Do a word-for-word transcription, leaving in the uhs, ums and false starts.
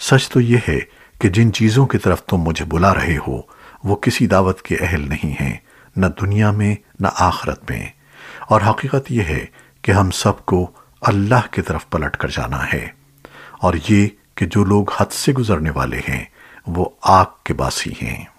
सच तो यह है कि जिन चीजों की तरफ तुम मुझे बुला रहे हो वो किसी दावत के अहल नहीं हैं, न दुनिया में न आखिरत में। और हकीकत यह है कि हम सबको अल्लाह की तरफ पलट कर जाना है। और ये कि जो लोग हद से गुजरने वाले हैं वो आग के बासी हैं।